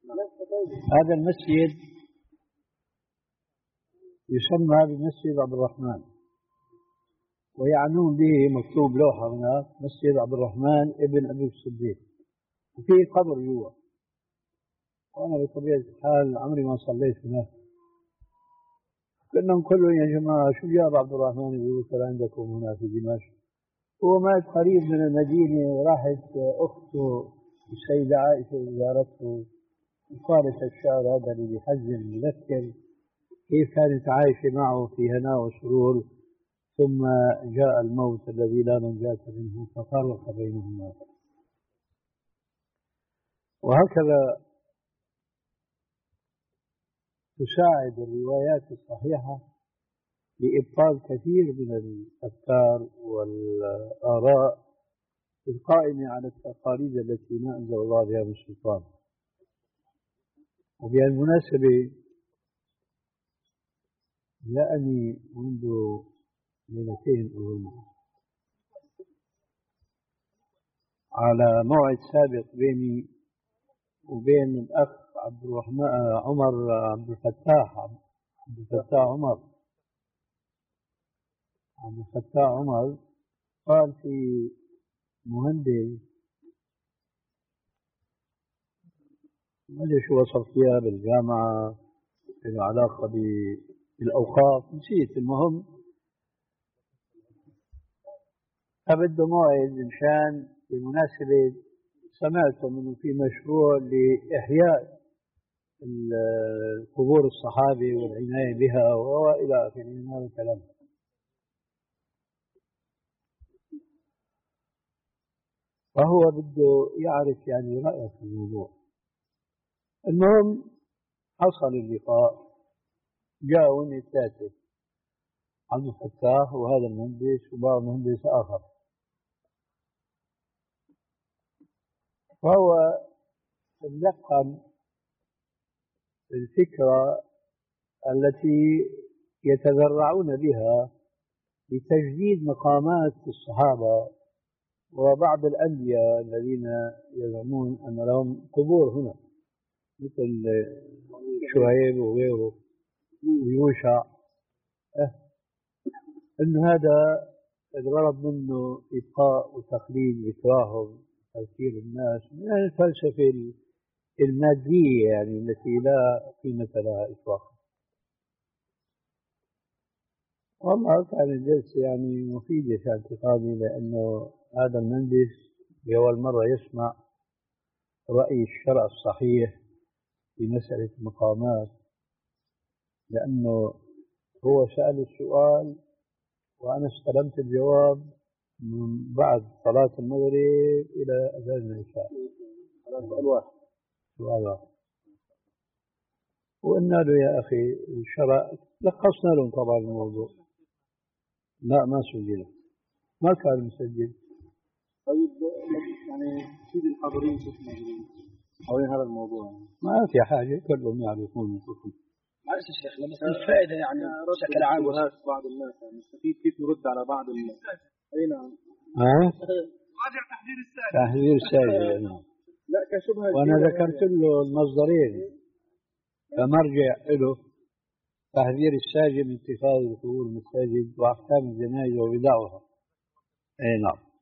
هذا المسجد يسمى بمسجد عبد الرحمن، ويعنون به مكتوب لوحة هناك مسجد عبد الرحمن ابن أبي الصديق، وفيه قبر جوا. وأنا بطبيعة الحال عمري ما صليت هناك. كنا نقول يا جماعة شو جاب عبد الرحمن يذكر عندكم هنا في دمشق؟ هو مات قريب من المدينة، وراحت أخته السيدة عائشة زارته وقالت الشعر هذا اللي بيحزن يذكر كيف كانت عايشة معه في هناء وسرور، ثم جاء الموت الذي لا منجاة منه ففرق بينهما. وهكذا تساعد الروايات الصحيحة لإبطال كثير من الأفكار والآراء القائمة على التقاليد التي ما أنزل الله بها من سلطان. وبهالمناسبة جاءني منذ ليلتين أظن على موعد سابق بيني وبين الأخ عبد الرحمن عمر عبد الفتاح عبد الفتاح عمر عبد الفتاح عمر قال في مهندس ما أدري شو وصل فيها بالجامعة له علاقة بالأوقاف نسيت، المهم فبده موعد مشان بمناسبة سمعت منه في مشروع لإحياء قبور الصحابة والعناية بها وإلى آخره من هذا الكلام. فهو بده يعرف يعني رأيك في الموضوع. المهم حصل اللقاء، جاءوني ثلاثة، عبد الفتاح وهذا المهندس وبعض مهندس آخر. فهو تلقن الفكرة التي يتذرعون بها لتجديد مقامات الصحابة وبعض الأنبياء الذين يزعمون أن لهم قبور هنا مثل شعيب وغيره ويوشع، أه أن هذا الغرض منه إبقاء وتخليد ذكراهم تذكير الناس من الفلسفة المادية يعني التي لا قيمة لها إطلاقا. والله كان الجلسة يعني مفيدة في اعتقادي، لأنه هذا المهندس لأول مرة يسمع رأي الشرع الصحيح في مسألة المقامات، لأنه هو سأل السؤال وأنا استلمت الجواب من بعد صلاة المغرب إلى أذان العشاء. سؤال واحد سؤال واحد وقلنا له يا أخي الشرع، لخصنا لهم طبعا الموضوع. لا ما سجل، ما كان مسجل. طيب يعني سيد الحاضرين شو حوالين هذا الموضوع؟ ما في حاجة كلهم يعرفون الحكم. معلش يا شيخ بس الفائدة يعني بشكل عام بعض الناس يعني نستفيد كيف نرد على بعض الناس. أي نعم. ها؟ راجع تحذير السائل. تحذير السائل نعم. لا كشبهة. وأنا ذكرت له المصدرين كمرجع له، تحذير الساجد من اتخاذ القبور المساجد وأحكام الجنائز وبدعها. أي نعم.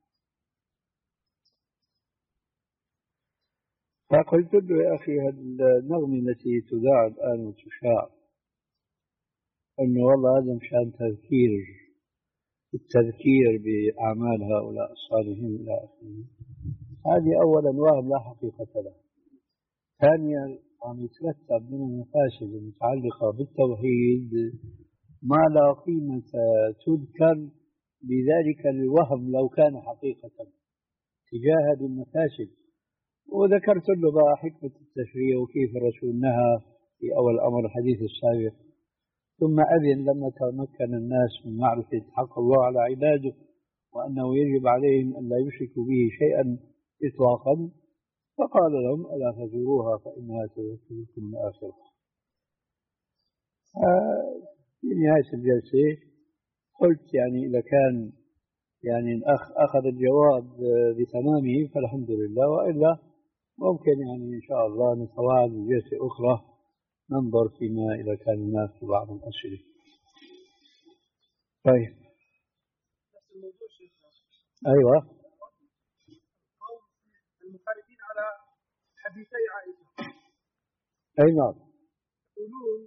فقلت له يا أخي النغمة التي تذاع الآن وتشاع أنه والله هذا مشان تذكير التذكير بأعمال هؤلاء الصالحين إلى آخره، هذه أولا وهم لا حقيقة له. ثانيا عم يترتب من المفاسد المتعلقة بالتوحيد ما لا قيمة تذكر بذلك الوهم لو كان حقيقة تجاه هذه المفاسد. وذكرت له بقى حكمة التشريع وكيف الرسول نهى في أول الأمر الحديث السابق، ثم أذن لما تمكن الناس من معرفة حق الله على عباده وأنه يجب عليهم أن لا يشركوا به شيئا إطلاقا، فقال لهم ألا فزوروها فإنها تذكركم الآخرة. في نهاية الجلسة قلت يعني إذا كان يعني الأخ أخذ الجواب بتمامه فالحمد لله، وإلا ممكن يعني إن شاء الله نتواعد بجلسة أخرى ننظر فيما إذا كان الناس في بعض الأسئلة. طيب. أيوة. المخالفين على حديثي عائشة. أي نعم. يقولون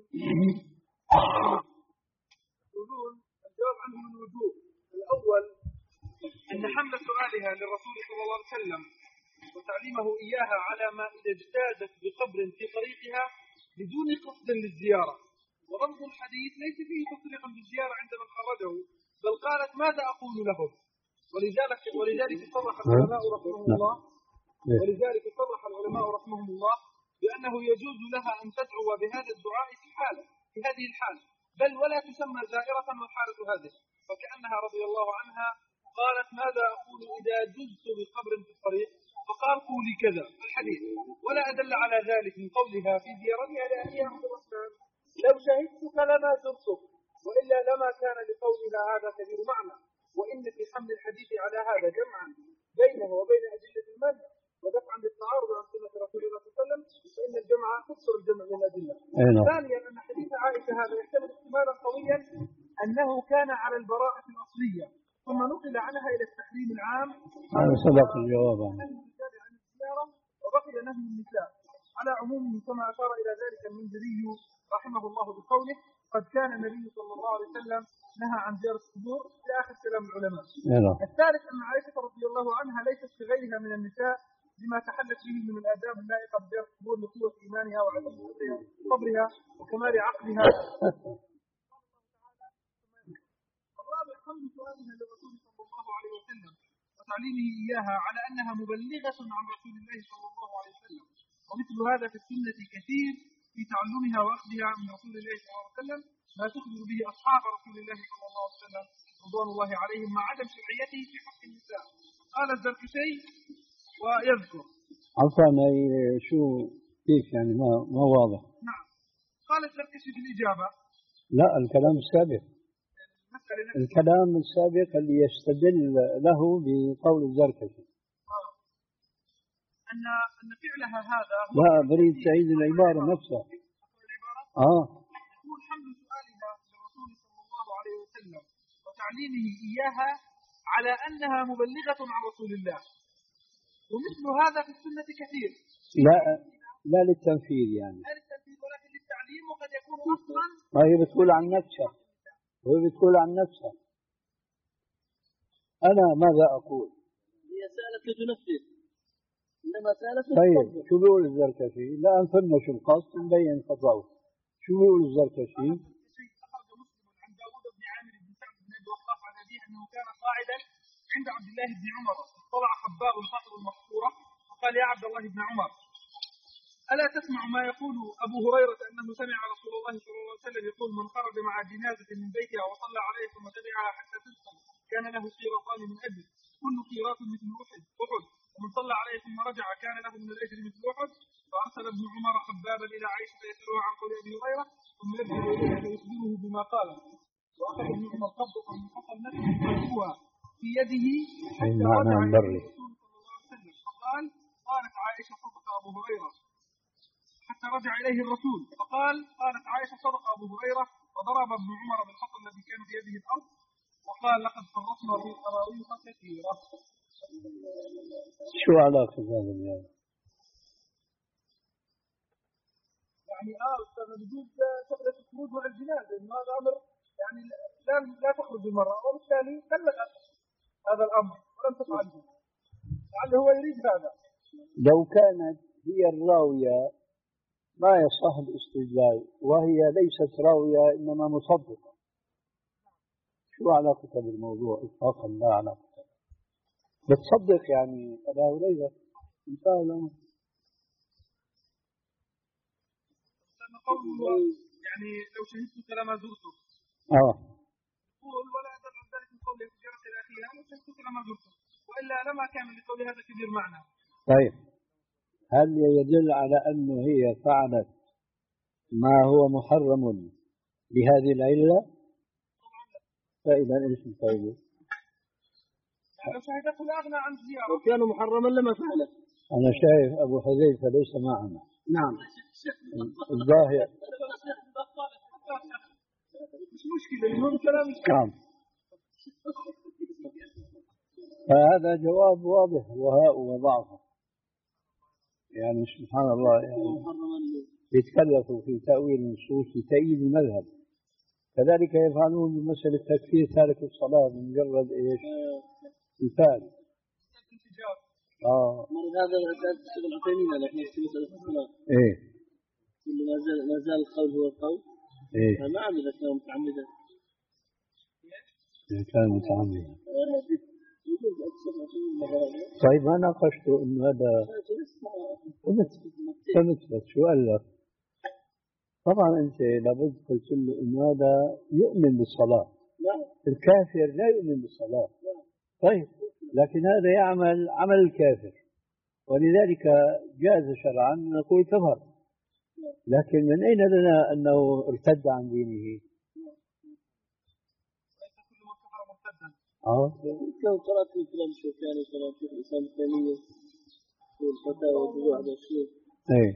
يقولون الجواب عنه من وجوه. الأول أن حمل سؤالها للرسول صلى الله عليه وسلم وتعليمه إياها على ما إذا اجتازت بقبر في طريقها بدون قصد للزيارة، ورمز الحديث ليس فيه تصريح بالزيارة عند من خرجه، بل قالت ماذا أقول لهم، ولذلك ولذلك صرح العلماء رحمهم الله ولذلك صرح العلماء رحمهم الله بأنه يجوز لها أن تدعو بهذا الدعاء في حال في هذه الحال، بل ولا تسمى زائرة والحالة هذه، فكأنها رضي الله عنها قالت ماذا أقول إذا جزت بقبر في الطريق، فقال قولي كذا الحديث، ولا أدل على ذلك من قولها في زيارتها لأبيها عبد الرحمن لو شهدتك لما زرتك، وإلا لما كان لقولها هذا كبير معنى. وإن في حمل الحديث على هذا جمعا بينه وبين أدلة المنع ودفعا للتعارض عن سنة رسول الله صلى الله عليه وسلم، فإن الجمع تكسر الجمع من الأدلة. ثانيا أن حديث عائشة هذا يحتمل احتمالا قويا أنه كان على البراءة الأصلية ثم نقل عنها إلى التحريم العام. هذا سبق الجواب عنه. وبقي نهي النساء على عمومه كما أشار إلى ذلك المنذري رحمه الله بقوله قد كان النبي صلى الله عليه وسلم نهى عن زيارة القبور إلى آخر كلام العلماء. الثالث أن عائشة رضي الله عنها ليست كغيرها من النساء لما تحلت به من الآداب اللائقة بزيارة القبور لقوة إيمانها وعدم صبرها وكمال عقلها. الرابع حمل سؤالها للرسول صلى الله عليه وسلم وتعليمه إياها على أنها مبلغة عن رسول الله صلى الله عليه وسلم، ومثل هذا في السنة كثير في تعلمها وأخذها من رسول الله صلى الله عليه وسلم ما تخبر به أصحاب رسول الله صلى الله عليه وسلم رضوان الله عليهم مع عدم شرعيته في حق النساء. قال الزركشي ويذكر عفوا شو كيف يعني ما ما واضح. نعم قال الزركشي في الإجابة لا الكلام السابق الكلام السابق اللي يستدل له بقول الزركشي آه. أن أن فعلها هذا لا بريد تعيد العبارة نفسها. آه يقول حمل سؤالها للرسول صلى الله عليه وسلم وتعليمه إياها على أنها مبلغة عن رسول الله، ومثل هذا في السنة كثير. لا لا للتنفيذ يعني. لا للتنفيذ ولكن للتعليم، وقد يكون أصلا. ما هي بتقول عن نفسها. وهي بتقول عن نفسها. أنا ماذا أقول؟ هي سألت لتنفذ. إنما سألت طيب شو بيقول الزركشي؟ لا أنفرنا شو القصد نبين خطأه. شو بيقول الزركشي؟ أخرج مسلم عن داوود بن عامر بن سعد بن أبي وقاص عن أبيه أنه كان قاعدا عند عبد الله بن عمر، طلع خباب الخطر المقصورة فقال يا عبد الله بن عمر ألا تسمع ما يقول أبو هريرة أنه سمع رسول الله صلى الله عليه وسلم يقول من خرج مع جنازة من بيتها وصلى عليه ثم تبعها حتى تدخل كان له قيراطان من أجل كل قيراط مثل أحد أحد ومن صلى عليه ثم رجع كان له من الأجر مثل أحد. فأرسل ابن عمر خبابا إلى عائشة يسألها عن قول أبي هريرة ثم يرجع إليه فيخبره بما قال. وأخذ ابن عمر قبضة من حصل نفسه فجوها في يده حتى رجع إليه الرسول صلى الله عليه وسلم فقال قالت عائشة صدق أبو هريرة حتى رجع إليه الرسول فقال قالت عائشة صدق أبو هريرة، وضرب ابن عمر بالحصى الذي كان في يده الأرض وقال لقد فرطنا في قراويح كثيرة. شو علاقة هذا اليوم؟ يعني آه أستاذ بجوز شغلة الخروج مع الجنازة إنه هذا أمر يعني لا لا تخرج المرأة، وبالتالي بلغت هذا الأمر ولم تفعله، لعله هو يريد هذا. لو كانت هي الراوية ما يصح الاستدلال وهي ليست راوية إنما مصدقة، شو علاقتها بالموضوع إطلاقا؟ لا علاقة. بتصدق يعني أبا هريرة انتهى الأمر. قوله يعني لو شهدتك لما زرتك. آه. يقول ولا أدل عن ذلك من قوله في الجرس الأخيرة لو شهدتك لما زرتك، وإلا لما كان لقول هذا كبير معنى. طيب هل يدل على أنه هي فعلت ما هو محرم لهذه العلة؟ فإذا إيش الفائدة؟ لو شهدته لا أغنى عن زيارة. لو كان محرما لما فعلت. أنا شايف أبو حذيفة ليس معنا. نعم. الظاهر. مش مشكلة، المهم كلام. نعم. فهذا جواب واضح وهاء وضعف، يعني سبحان الله، يعني يتكلفوا في تأويل النصوص لتأييد المذهب. كذلك يفعلون بمسألة تكفير تارك الصلاة بمجرد ايش؟ الفعل. اه هذا الشيخ العثيمين على في مسألة الصلاة. ايه. ما زال ما زال القول هو القول. ايه. فما عمل إذا كان متعمدا. إذا كان متعمدا. طيب ما ناقشته انه هذا ثبت بس شو قال لك؟ طبعا انت لابد قلت له انه هذا يؤمن بالصلاة. الكافر لا يؤمن بالصلاة. طيب لكن هذا يعمل عمل الكافر، ولذلك جاز شرعا نقول كفر، لكن من اين لنا انه ارتد عن دينه؟ اه لو قرأت في كلام الشوكاني وقرأت في الإسلام الثانية والفتاوى وجوع هذا الشيء. ايه.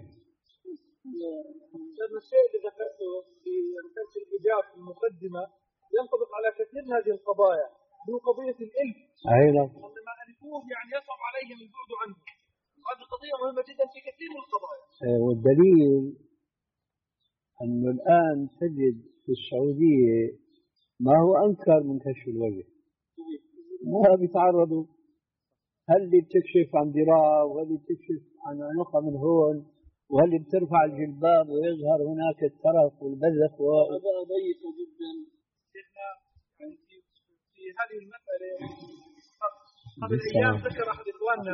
هذا الشيء اللي ذكرته في رسالة الإجابة في المقدمة ينطبق على كثير من هذه القضايا، هو قضية الإلف. أيوة. أن ما ألفوه يعني يصعب عليهم البعد عنه. هذه قضية مهمة جدا في كثير من القضايا. إيه، والدليل أنه الآن تجد في السعودية ما هو أنكر من كشف الوجه، ما بيتعرضوا. هل اللي بتكشف عن ذراع، واللي بتكشف عن عنقها من هون، واللي بترفع الجلباب ويظهر هناك الترف والبذخ و... هذا ضيق جدا. يعني في, في هذه المسألة قبل أيام ذكر أحد إخواننا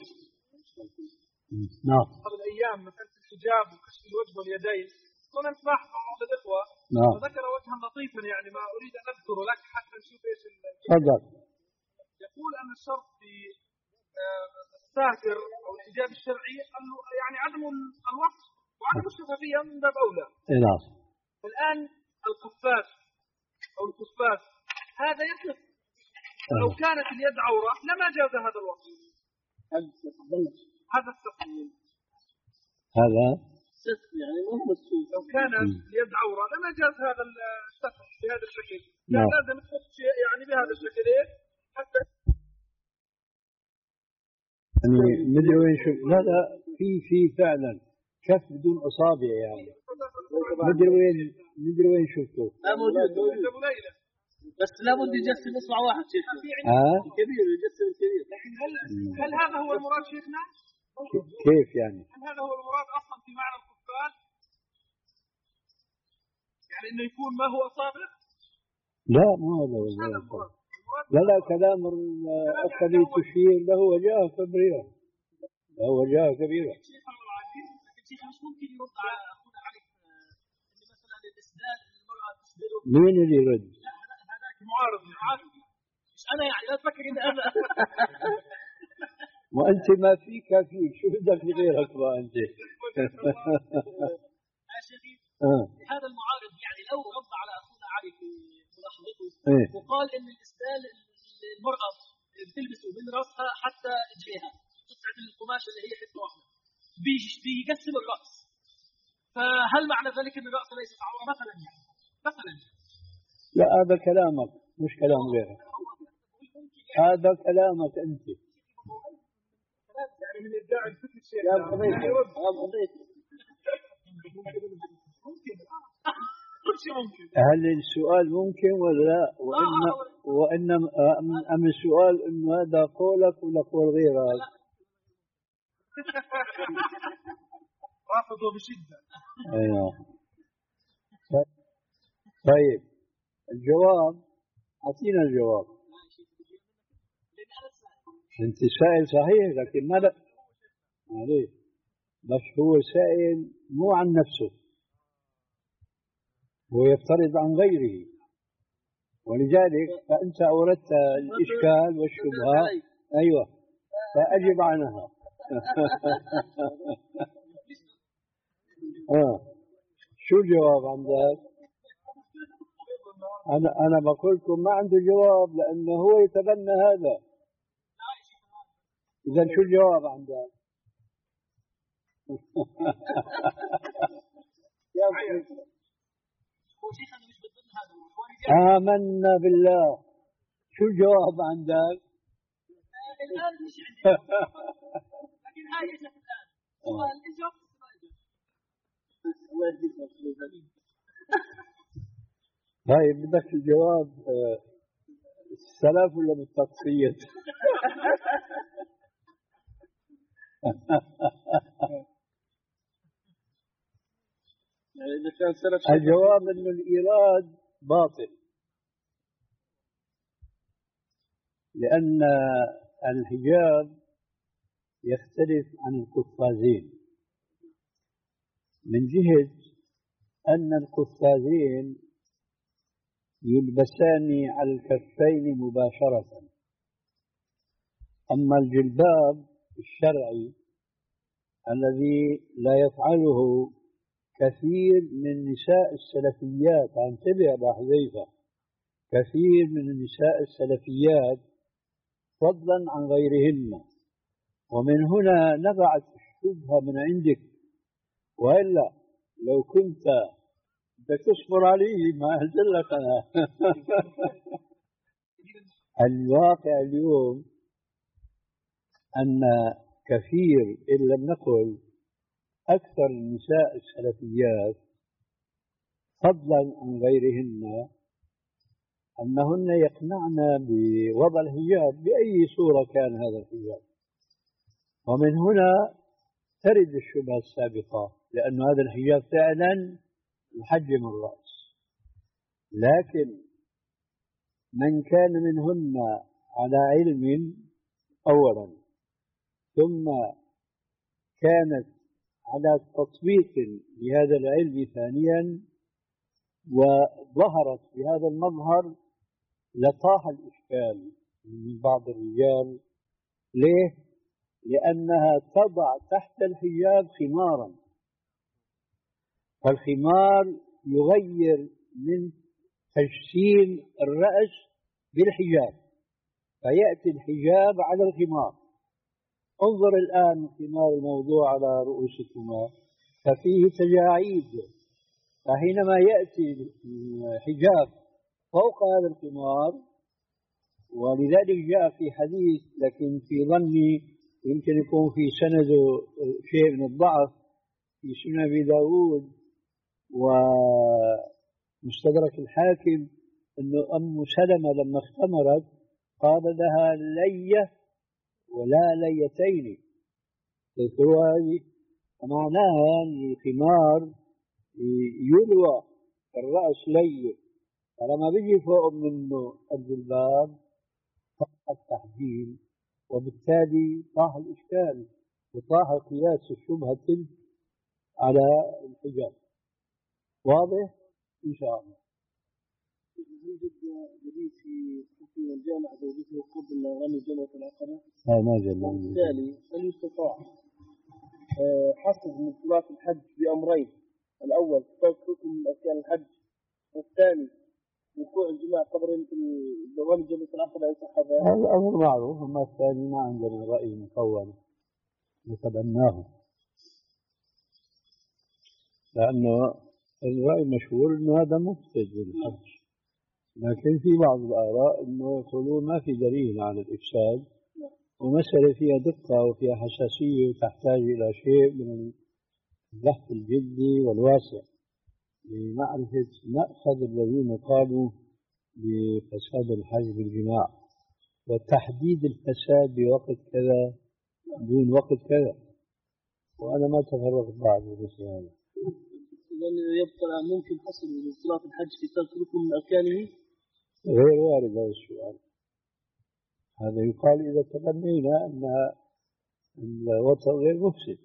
نعم قبل أيام مسألة الحجاب وكشف الوجه واليدين، كنا نسمع بعض الإخوة نعم وذكر وجها لطيفا، يعني ما أريد أن أذكره لك حتى نشوف إيش. تفضل. يقول أن الشرط في الساتر أو الحجاب الشرعي أنه يعني عدم الوصف وعدم الشفافية من باب أولى. نعم. الآن القفاز أو القفاز هذا يصف، لو كانت اليد عورة لما جاز هذا الوصف. هذا السقف. هذا السقف يعني مو مسؤول. لو كانت اليد عورة لما جاز هذا السقف بهذا الشكل. نعم. لازم تحط شيء يعني بهذا الشكل حتى يعني مدري وين شوف. لا لا في في فعلا كف بدون أصابع، يعني مدري وين مدري وين شفته. لا موجود موجود بس لابد يجسم اصبع واحد شيخنا. اه كبير يجسم الكبير. لكن هل هل هذا هو المراد شيخنا؟ كيف يعني؟ هل هذا هو المراد اصلا في معنى القفاز؟ يعني انه يكون ما هو اصابع؟ لا ما هذا هو المراد. لا لا كلام الأخ اللي تشير له وجهه كبيرة، له وجهه كبيرة. شيخ مش ممكن يرد على اخونا علي ان مثلا الاسدال المرأة تسدله. مين اللي يرد؟ معارض معارض مش انا، يعني لا تفكر ان انا ما انت ما فيك فيك شو بدك لغيرك بقى انت. يا شيخي هذا المعارض يعني لو رد على اخونا علي في ملاحظته إيه؟ وقال ان الاسدال المرأة بتلبسه من راسها حتى رجليها، قطعة القماش اللي هي حته واحده بيقسم الراس، فهل معنى ذلك ان الراس ليست عوره مثلا؟ يعني مثلا لا هذا كلامك مش كلام غيرك، هذا كلامك انت. يعني من ابداع الفكر الشيخ. يا قضيت يا قضيت ممكن كل شيء ممكن. هل السؤال ممكن ولا لا؟ وإن وإن أم السؤال إنه هذا قولك ولا قول غيرك؟ رافضه بشدة. أيوه. طيب الجواب أعطينا الجواب. أنت سائل صحيح لكن ما لا عليه، بس هو سائل مو عن نفسه، هو يفترض عن غيره، ولذلك فأنت أوردت الإشكال والشبهة. أيوة فأجب عنها. آه. شو الجواب عندك؟ أنا أنا بقول لكم ما عنده جواب لأنه هو يتبنى هذا. إذا شو الجواب عندك؟ هو شيخنا مش ضد هذا. آمنا بالله. شو الجواب عندك؟ الآن مش عندي. لكن هاي يا شيخ الآن. سؤال الجواب الله يهديك. طيب بدك الجواب السلف ولا بالتقصير؟ إذا كان سلف الجواب أنه الإيراد باطل، لأن الحجاب يختلف عن القفازين من جهة أن القفازين يلبسان على الكفين مباشرة، أما الجلباب الشرعي الذي لا يفعله كثير من نساء السلفيات، انتبه يا أبا حذيفة، كثير من النساء السلفيات فضلا عن غيرهن، ومن هنا نبعت الشبهة من عندك، وإلا لو كنت بدك تصبر عليه ما أهزلك أنا. الواقع اليوم أن كثير إن لم نقل أكثر النساء السلفيات فضلا عن غيرهن أنهن يقنعن بوضع الحجاب بأي صورة كان هذا الحجاب، ومن هنا ترد الشبهة السابقة، لأن هذا الحجاب فعلا يحجم الرأس. لكن من كان منهن على علم أولا، ثم كانت على تطبيق لهذا العلم ثانيا، وظهرت بهذا المظهر، لطاح الإشكال من بعض الرجال. ليه؟ لأنها تضع تحت الحجاب خمارا، فالخمار يغير من تجسيم الرأس بالحجاب، فيأتي الحجاب على الخمار. انظر الآن الخمار الموضوع على رؤوسكما ففيه تجاعيد، فحينما يأتي الحجاب فوق هذا الخمار، ولذلك جاء في حديث، لكن في ظني يمكن يكون في سنده شيء من الضعف، في سنن أبي داود ومستدرك الحاكم، أنه أم سلمة لما اختمرت قال لها لية ولا ليتين، تذكروا هذه؟ فمعناها أن الخمار يلوى الرأس لي، فلما بيجي فوق منه الجلباب طاح التحجيل، وبالتالي طاح الإشكال وطاح قياس الشبهة تلك على الحجاب. واضح؟ إن شاء الله. يوجد جديد في حكم الجامع زوجته قبل رمي جمرة العقبة؟ لا ما جل. وبالتالي هل يستطاع حصر من صلاة الحج بأمرين؟ الأول ترك ركن من أركان الحج، والثاني وقوع الجماع قبل رمي جمرة العقبة أو صحابة؟ هذا الأمر معروف، أما الثاني ما عندنا رأي مقوم نتبناه، لأنه الرأي المشهور أنه هذا مفسد للحج، لكن في بعض الآراء أنه يقولون ما في دليل على الإفساد، ومسألة فيها دقة وفيها حساسية وتحتاج إلى شيء من البحث الجدي والواسع لمعرفة مأخذ الذين قالوا بفساد الحج بالجماع، وتحديد الفساد بوقت كذا دون وقت كذا، وأنا ما تفرغت بعد بمثل هذا. إذن يبقى ممكن حصر صلاة الحج في ترك ركن من أركانه؟ غير وارد هذا السؤال. هذا يقال إذا تبنينا أن الوطن غير مفسد.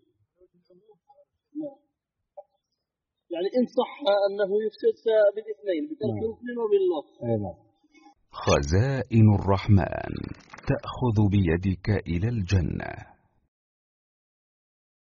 يعني إن صح أنه يفسد بالاثنين، بترك ركن وباللفظ. نعم. خزائن الرحمن تأخذ بيدك إلى الجنة.